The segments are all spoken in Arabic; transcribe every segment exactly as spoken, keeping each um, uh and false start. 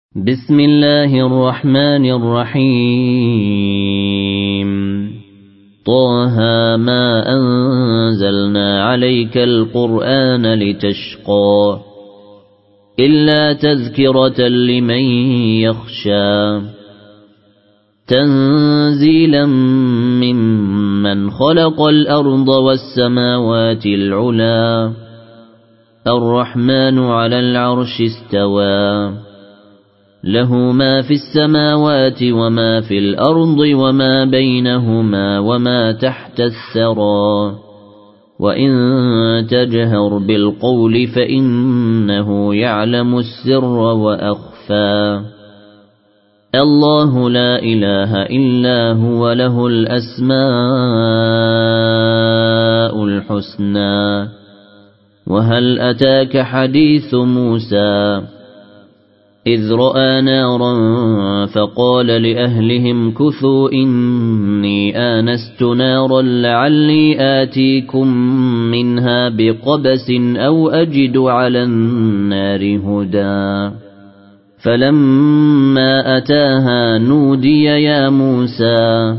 بسم الله الرحمن الرحيم طه ما أنزلنا عليك القرآن لتشقى إلا تذكرة لمن يخشى تنزيلا ممن خلق الأرض والسماوات العلا الرحمن على العرش استوى له ما في السماوات وما في الأرض وما بينهما وما تحت الثرى وإن تجهر بالقول فإنه يعلم السر وأخفى الله لا إله إلا هو له الأسماء الحسنى وهل أتاك حديث موسى إذ رأى نارا فقال لأهلهم كثوا إني آنست نارا لعلي آتيكم منها بقبس أو أجد على النار هدى فلما أتاها نودي يا موسى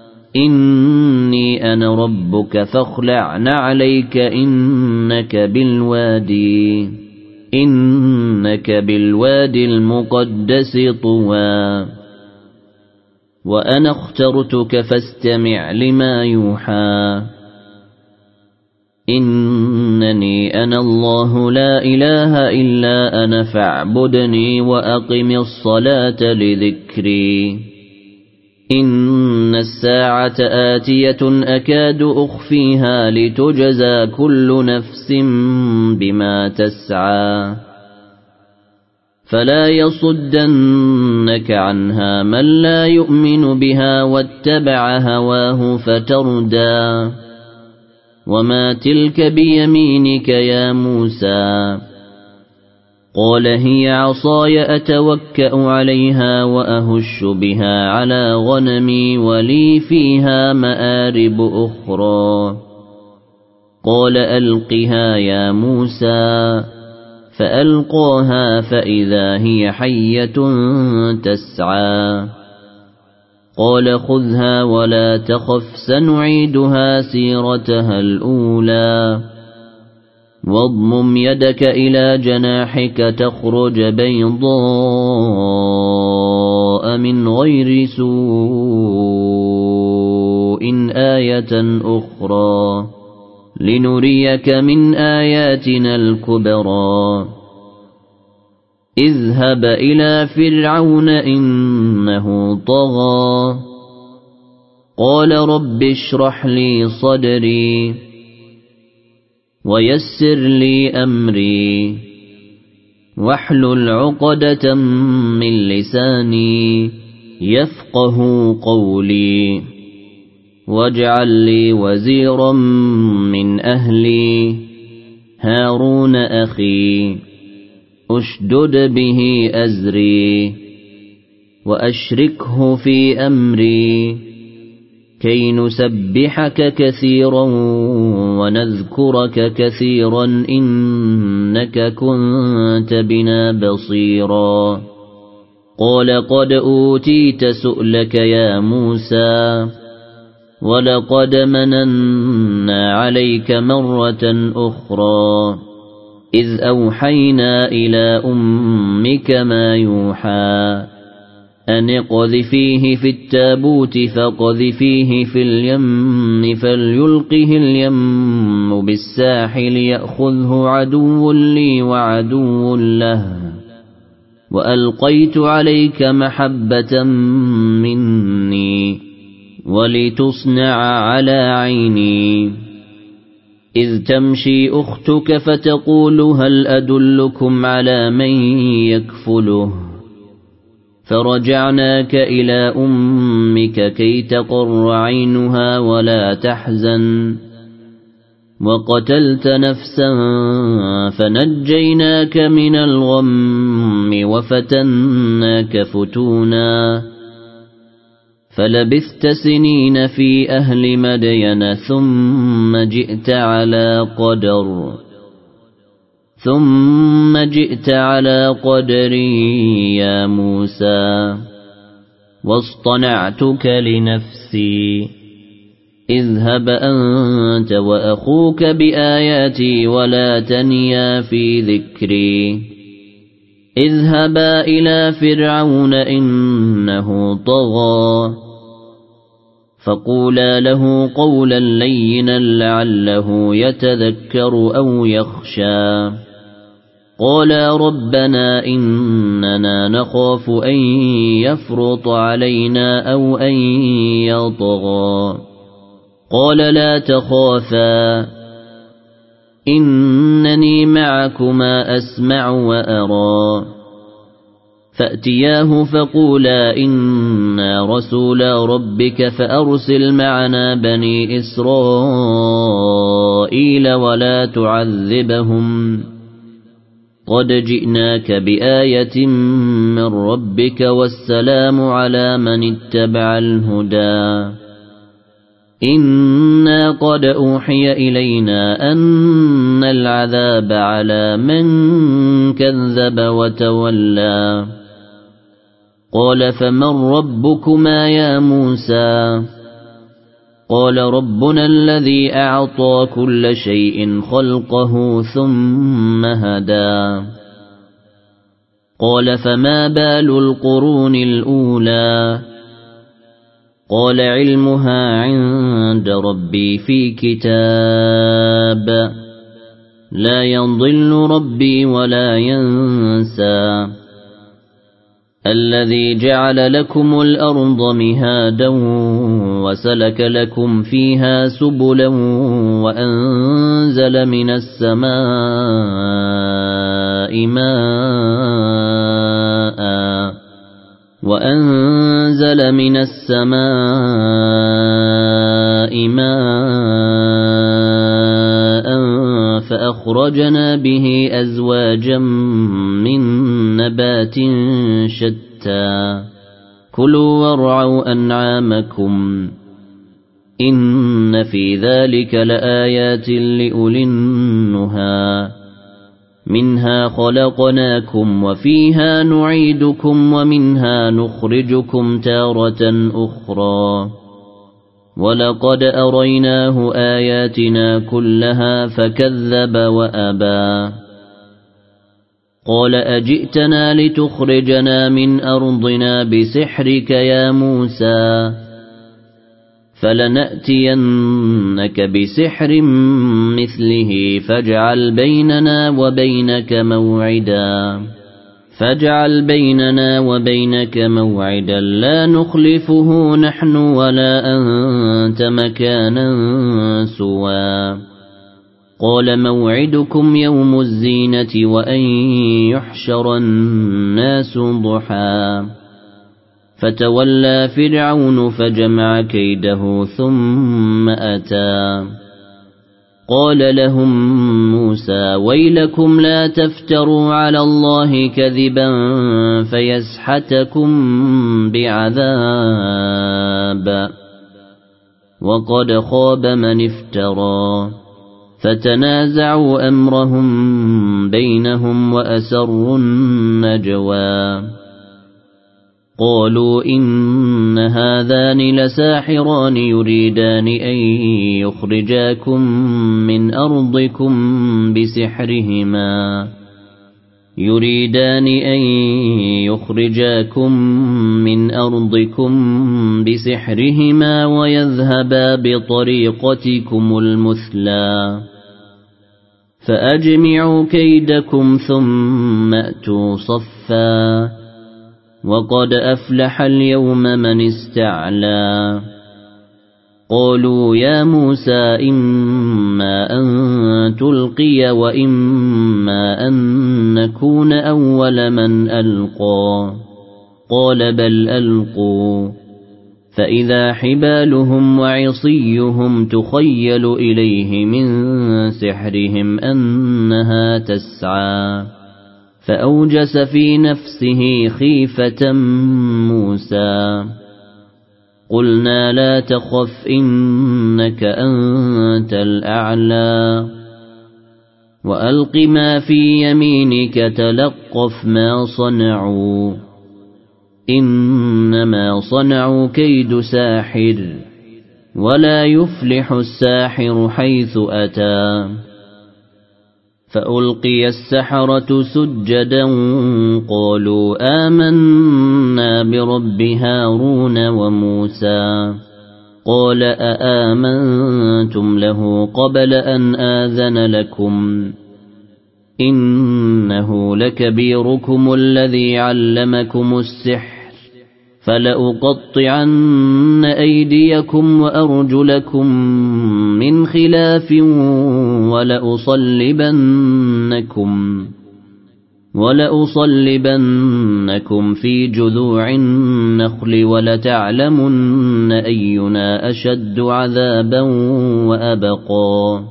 إني أنا ربك فاخلع نعليك إنك بالوادي إنك بالوادي المقدس طوى وأنا اخترتك فاستمع لما يوحى إنني أنا الله لا إله إلا أنا فاعبدني وأقم الصلاة لذكري إن الساعة آتية أكاد أخفيها لتجزى كل نفس بما تسعى فلا يصدنك عنها من لا يؤمن بها واتبع هواه فتردى وما تلك بيمينك يا موسى قال هي عصاي أتوكأ عليها وأهش بها على غنمي ولي فيها مآرب أخرى قال ألقها يا موسى فألقاها فإذا هي حية تسعى قال خذها ولا تخف سنعيدها سيرتها الأولى واضمم يدك إلى جناحك تخرج بيضاء من غير سوء آية أخرى لنريك من آياتنا الكبرى اذهب إلى فرعون إنه طغى قال رب اشرح لي صدري ويسر لي أمري واحلل عقدة من لساني يفقه قولي واجعل لي وزيرا من أهلي هارون أخي أشدد به أزري وأشركه في أمري كي نسبحك كثيرا ونذكرك كثيرا إنك كنت بنا بصيرا قال قد أوتيت سؤلك يا موسى ولقد مننا عليك مرة أخرى إذ أوحينا إلى أمك ما يوحى أن اقذفيه في التابوت فاقذفيه في اليم فليلقه اليم بالساحل يأخذه عدو لي وعدو له وألقيت عليك محبة مني ولتصنع على عيني إذ تمشي أختك فتقول هل أدلكم على من يكفله فرجعناك إلى أمك كي تقر عينها ولا تحزن وقتلت نفسا فنجيناك من الغم وفتناك فتونا فلبثت سنين في أهل مدين ثم جئت على قدر ثم جئت على قدري يا موسى واصطنعتك لنفسي اذهب أنت وأخوك بآياتي ولا تنيا في ذكري اذهبا إلى فرعون إنه طغى فقولا له قولا لينا لعله يتذكر أو يخشى قالا ربنا إننا نخاف أن يفرط علينا أو أن يطغى قال لا تخافا إنني معكما أسمع وأرى فأتياه فقولا إنا رسولا ربك فأرسل معنا بني إسرائيل ولا تعذبهم قد جئناك بآية من ربك والسلام على من اتبع الهدى إنا قد أوحي إلينا أن العذاب على من كذب وتولى قال فمن ربكما يا موسى قال ربنا الذي أعطى كل شيء خلقه ثم هدى قال فما بال القرون الأولى قال علمها عند ربي في كتاب لا يضل ربي ولا ينسى الذي جعل لكم الأرض مهادا وسلك لكم فيها سبلا وأنزل من السماء ماء وأنزل من السماء ماء فأخرجنا به أزواجا من نبات شتى كلوا وارعوا أنعامكم إن في ذلك لآيات لأولي النهى منها خلقناكم وفيها نعيدكم ومنها نخرجكم تارة أخرى ولقد أريناه آياتنا كلها فكذب وأبى قال أجئتنا لتخرجنا من أرضنا بسحرك يا موسى فلنأتينك بسحر مثله فاجعل بيننا وبينك موعدا فاجعل بيننا وبينك موعدا لا نخلفه نحن ولا أنت مكانا سوى قال موعدكم يوم الزينة وأن يحشر الناس ضحى فتولى فرعون فجمع كيده ثم أتى قال لهم موسى ويلكم لا تفتروا على الله كذبا فيسحتكم بعذاب وقد خاب من افترى فتنازعوا أمرهم بينهم وأسروا النجوى قالوا إن هذان لساحران يريدان أن يخرجاكم من أرضكم بسحرهما يريدان أن يخرجاكم من أرضكم بسحرهما ويذهبا بطريقتكم المثلى فأجمعوا كيدكم ثم أتوا صفا وقد أفلح اليوم من استعلى قالوا يا موسى إما أن تلقي وإما أن نكون أول من ألقى قال بل ألقوا فإذا حبالهم وعصيهم تخيل إليه من سحرهم أنها تسعى فأوجس في نفسه خيفة موسى قلنا لا تخف إنك أنت الأعلى وألق ما في يمينك تلقف ما صنعوا إنما صنعوا كيد ساحر ولا يفلح الساحر حيث أتى فألقي السحرة سجدا قالوا آمنا برب هارون وموسى قال أآمنتم له قبل أن آذن لكم إنه لكبيركم الذي علمكم السحر فلأقطعن أيديكم وأرجلكم من خلاف ولأصلبنكم ولأصلبنكم في جذوع النخل ولتعلمن أينا أشد عذابا وأبقى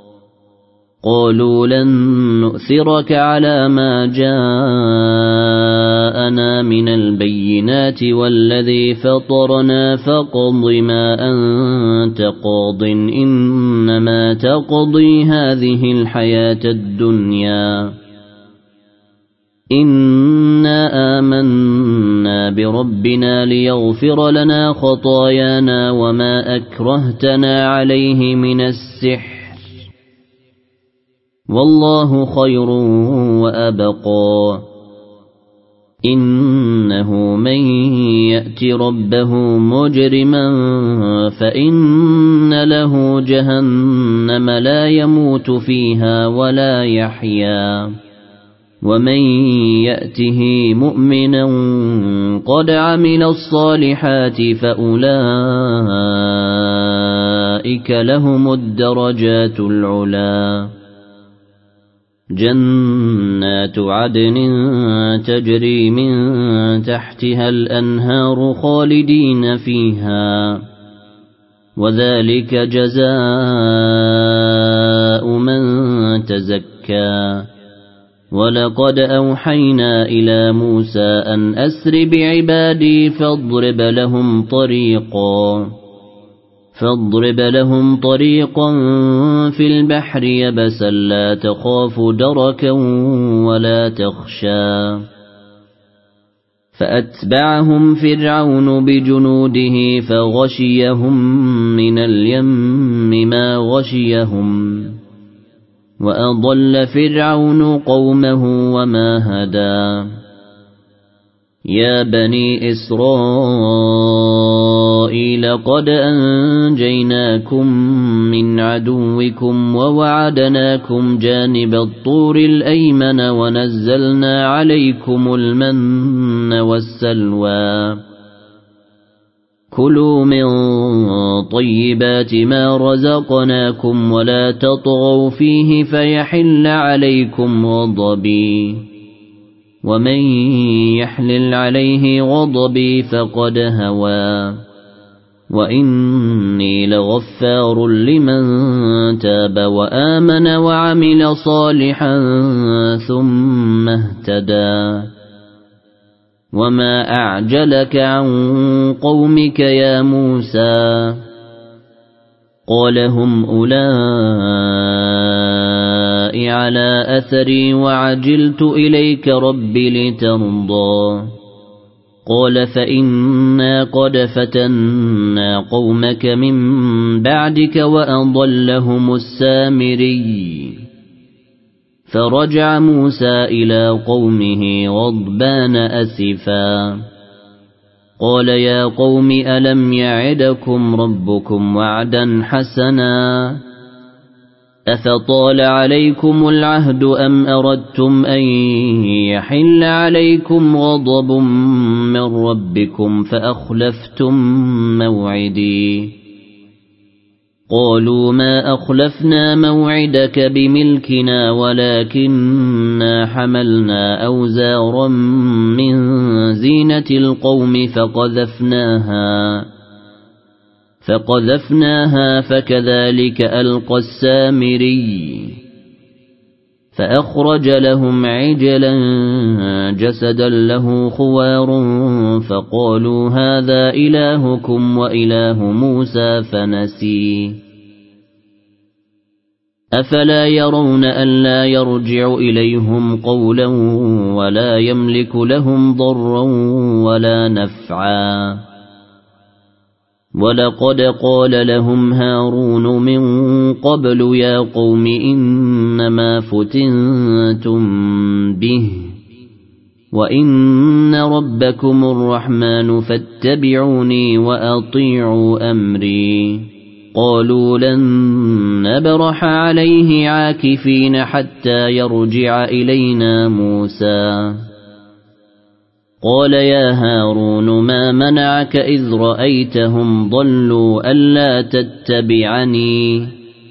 قالوا لن نؤثرك على ما جاءنا من البينات والذي فطرنا فاقض ما أنت قاض إنما تقضي هذه الحياة الدنيا إنا آمنا بربنا ليغفر لنا خطايانا وما أكرهتنا عليه من السحر والله خير وأبقى إنه من يأت ربه مجرما فإن له جهنم لا يموت فيها ولا يحيا ومن يأته مؤمنا قد عمل الصالحات فأولئك لهم الدرجات العلا جنات عدن تجري من تحتها الأنهار خالدين فيها وذلك جزاء من تزكى ولقد أوحينا إلى موسى أن أسر بعبادي فاضرب لهم طريقا فاضرب لهم طريقا في البحر يبسا لا تخاف دركا ولا تخشى فأتبعهم فرعون بجنوده فغشيهم من اليم ما غشيهم وأضل فرعون قومه وما هدى يا بني إسرائيل قد أنجيناكم من عدوكم ووعدناكم جانب الطور الأيمن ونزلنا عليكم المن والسلوى كلوا من طيبات ما رزقناكم ولا تطغوا فيه فيحل عليكم غضبي ومن يحلل عليه غضبي فقد هوى وإني لغفار لمن تاب وآمن وعمل صالحا ثم اهتدى وما أعجلك عن قومك يا موسى قال هم أولئك على أثري وعجلت إليك رب لترضى قال فإنا قد فتنا قومك من بعدك وأضلهم السامري فرجع موسى إلى قومه غضبان أسفا قال يا قوم ألم يعدكم ربكم وعدا حسنا أفطال عليكم العهد أم أردتم أن يحل عليكم غضب من ربكم فأخلفتم موعدي قالوا ما أخلفنا موعدك بملكنا ولكننا حملنا أوزارا من زينة القوم فقذفناها فقذفناها فكذلك ألقى السامري فأخرج لهم عجلا جسدا له خوار فقالوا هذا إلهكم وإله موسى فنسي أفلا يرون ألا يرجع إليهم قولا ولا يملك لهم ضرا ولا نفعا ولقد قال لهم هارون من قبل يا قوم إنما فتنتم به وإن ربكم الرحمن فاتبعوني وأطيعوا أمري قالوا لن نبرح عليه عاكفين حتى يرجع إلينا موسى قال يا هارون ما منعك إذ رأيتهم ضلوا ألا تتبعني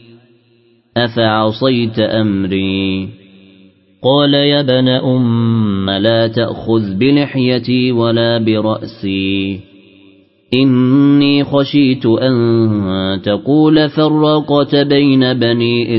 أفعصيت أمري قال يا ابن أم لا تأخذ بلحيتي ولا برأسي إني خشيت أن تقول فرقت بين بني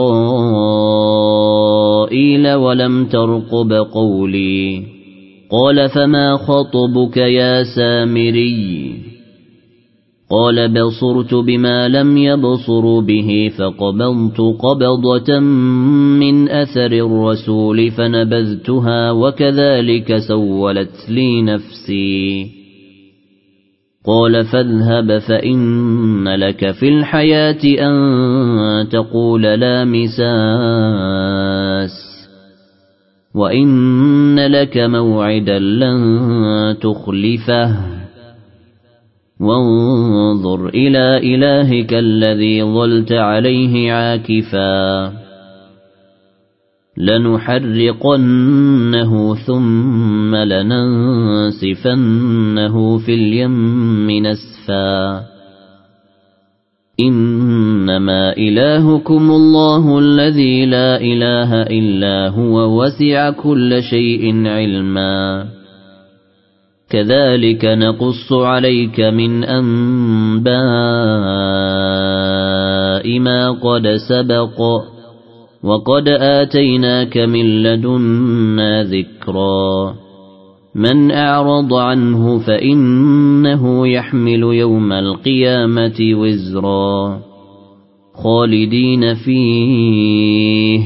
إسرائيل ولم ترقب قولي قال فما خطبك يا سامري قال بصرت بما لم يبصروا به فقبضت قبضة من أثر الرسول فنبذتها وكذلك سولت لي نفسي قال فاذهب فإن لك في الحياة أن تقول لا مساس وإن لك موعدا لن تخلفه وانظر إلى إلهك الذي ظلت عليه عاكفا لنحرقنه ثم لننسفنه في اليم نسفا إنما إلهكم الله الذي لا إله إلا هو وسع كل شيء علما كذلك نقص عليك من أنباء ما قد سبق وقد آتيناك من لدنا ذكرا من أعرض عنه فإنه يحمل يوم القيامة وزرا خالدين فيه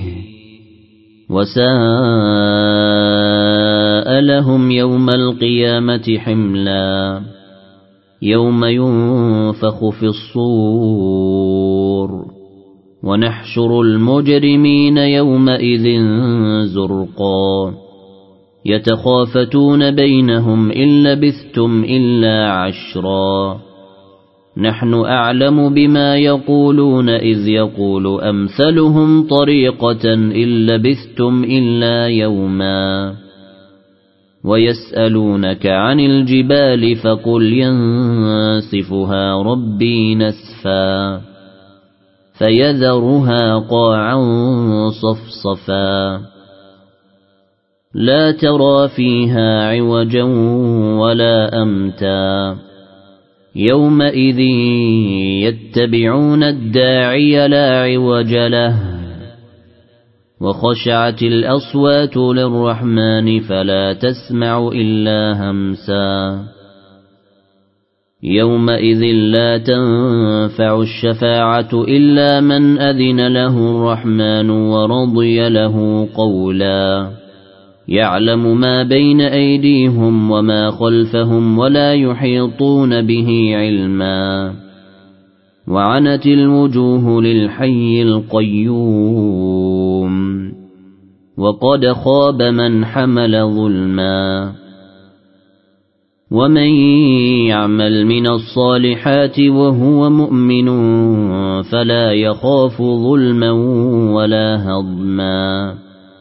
وساء لهم يوم القيامة حملا يوم ينفخ في الصور ونحشر المجرمين يومئذ زرقا يتخافتون بينهم إن لبثتم إلا عشرا نحن أعلم بما يقولون إذ يقول أمثلهم طريقة إن لبثتم إلا يوما ويسألونك عن الجبال فقل ينسفها ربي نسفا فيذرها قاعا صفصفا لا ترى فيها عوجا ولا أمتا يومئذ يتبعون الداعي لا عوج له وخشعت الأصوات للرحمن فلا تسمع إلا همسا يومئذ لا تنفع الشفاعة إلا من أذن له الرحمن ورضي له قولا يعلم ما بين أيديهم وما خلفهم ولا يحيطون به علما وعنت الوجوه للحي القيوم وقد خاب من حمل ظلما ومن يعمل من الصالحات وهو مؤمن فلا يخاف ظلما ولا هضما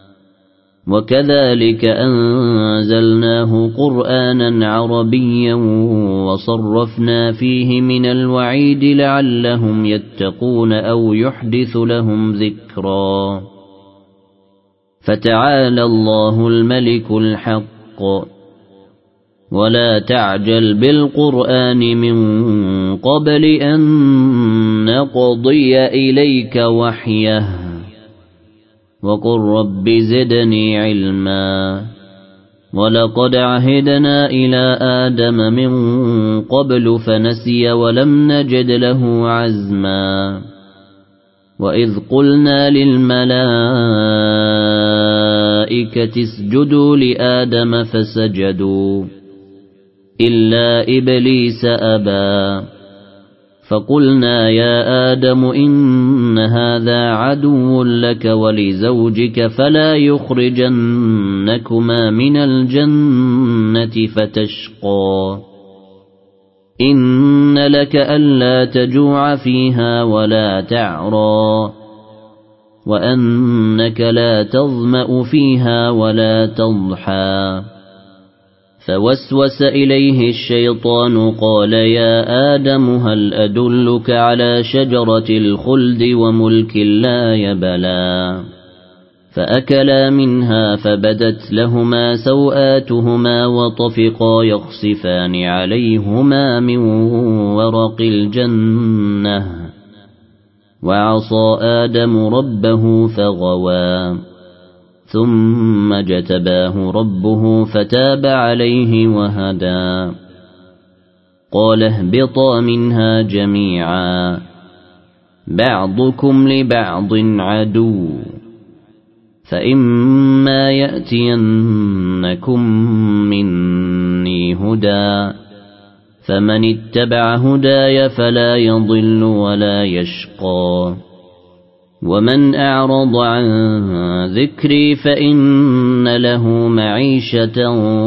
وكذلك أنزلناه قرآنا عربيا وصرفنا فيه من الوعيد لعلهم يتقون أو يحدث لهم ذكرا فتعالى الله الملك الحق ولا تعجل بالقرآن من قبل أن نقضي إليك وحيه وقل رب زدني علما ولقد عهدنا إلى آدم من قبل فنسي ولم نجد له عزما وإذ قلنا للملائكة اسجدوا لآدم فسجدوا إلا إبليس أبى فقلنا يا آدم إن هذا عدو لك ولزوجك فلا يخرجنكما من الجنة فتشقى إن لك ألا تجوع فيها ولا تعرى وأنك لا تظمأ فيها ولا تضحى فوسوس إليه الشيطان قال يا آدم هل أدلك على شجرة الخلد وملك لا يبلى فأكلا منها فبدت لهما سوآتهما وطفقا يخصفان عليهما من ورق الجنة وعصى آدم ربه فغوى ثم اجتباه ربه فتاب عليه وهدى قال اهبطا منها جميعا بعضكم لبعض عدو فإما يأتينكم مني هدى فمن اتبع هداي فلا يضل ولا يشقى ومن أعرض عن ذكري فإن له معيشة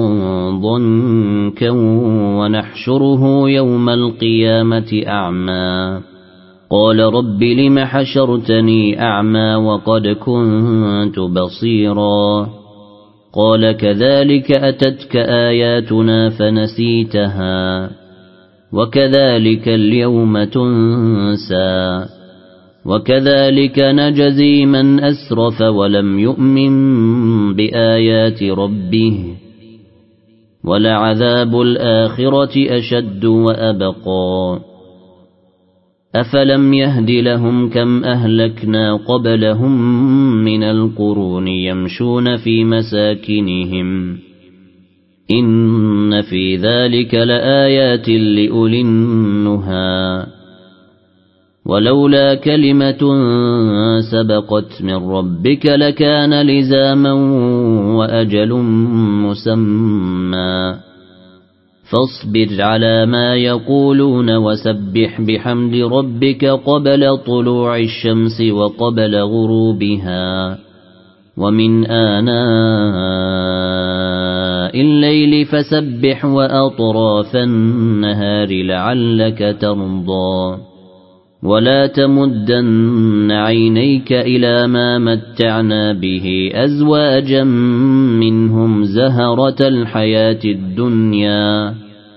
ضنكا ونحشره يوم القيامة أعمى قال رب لم حشرتني أعمى وقد كنت بصيرا قال كذلك أتتك آياتنا فنسيتها وكذلك اليوم تنسى وكذلك نجزي من أسرف ولم يؤمن بآيات ربه ولعذاب الآخرة أشد وأبقى أفلم يهد لهم كم أهلكنا قبلهم من القرون يمشون في مساكنهم إن في ذلك لآيات لأولي النهى ولولا كلمة سبقت من ربك لكان لزاما وأجل مسمى فاصبر على ما يقولون وسبح بحمد ربك قبل طلوع الشمس وقبل غروبها ومن آناء الليل فسبح وأطراف النهار لعلك ترضى ولا تمدن عينيك إلى ما متعنا به أزواجا منهم زهرة الحياة الدنيا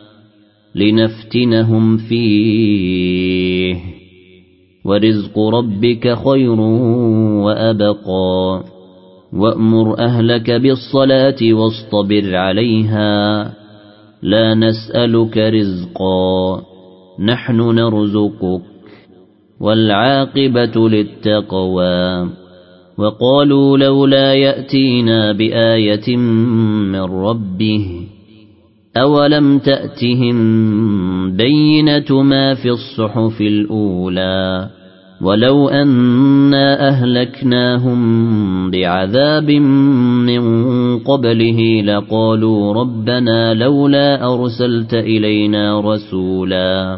لنفتنهم فيه ورزق ربك خير وأبقى وأمر أهلك بالصلاة واصطبر عليها لا نسألك رزقا نحن نرزقك والعاقبة للتقوى وقالوا لولا يأتينا بآية من ربه أولم تأتهم بينة ما في الصحف الأولى ولو أنا أهلكناهم بعذاب من قبله لقالوا ربنا لولا أرسلت إلينا رسولا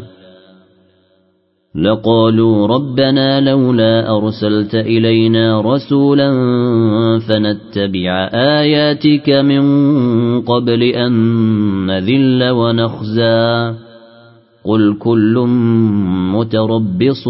لقالوا ربنا لولا أرسلت إلينا رسولا فنتبع آياتك من قبل أن نذل ونخزى قل كل متربص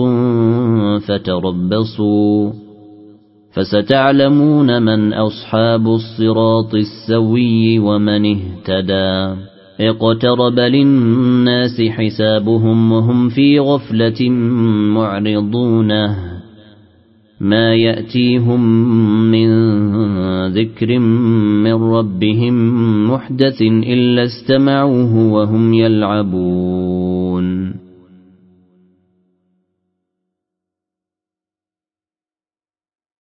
فتربصوا فستعلمون من أصحاب الصراط السوي ومن اهتدى اقترب للناس حسابهم وهم في غفلة معرضون ما يأتيهم من ذكر من ربهم محدث إلا استمعوه وهم يلعبون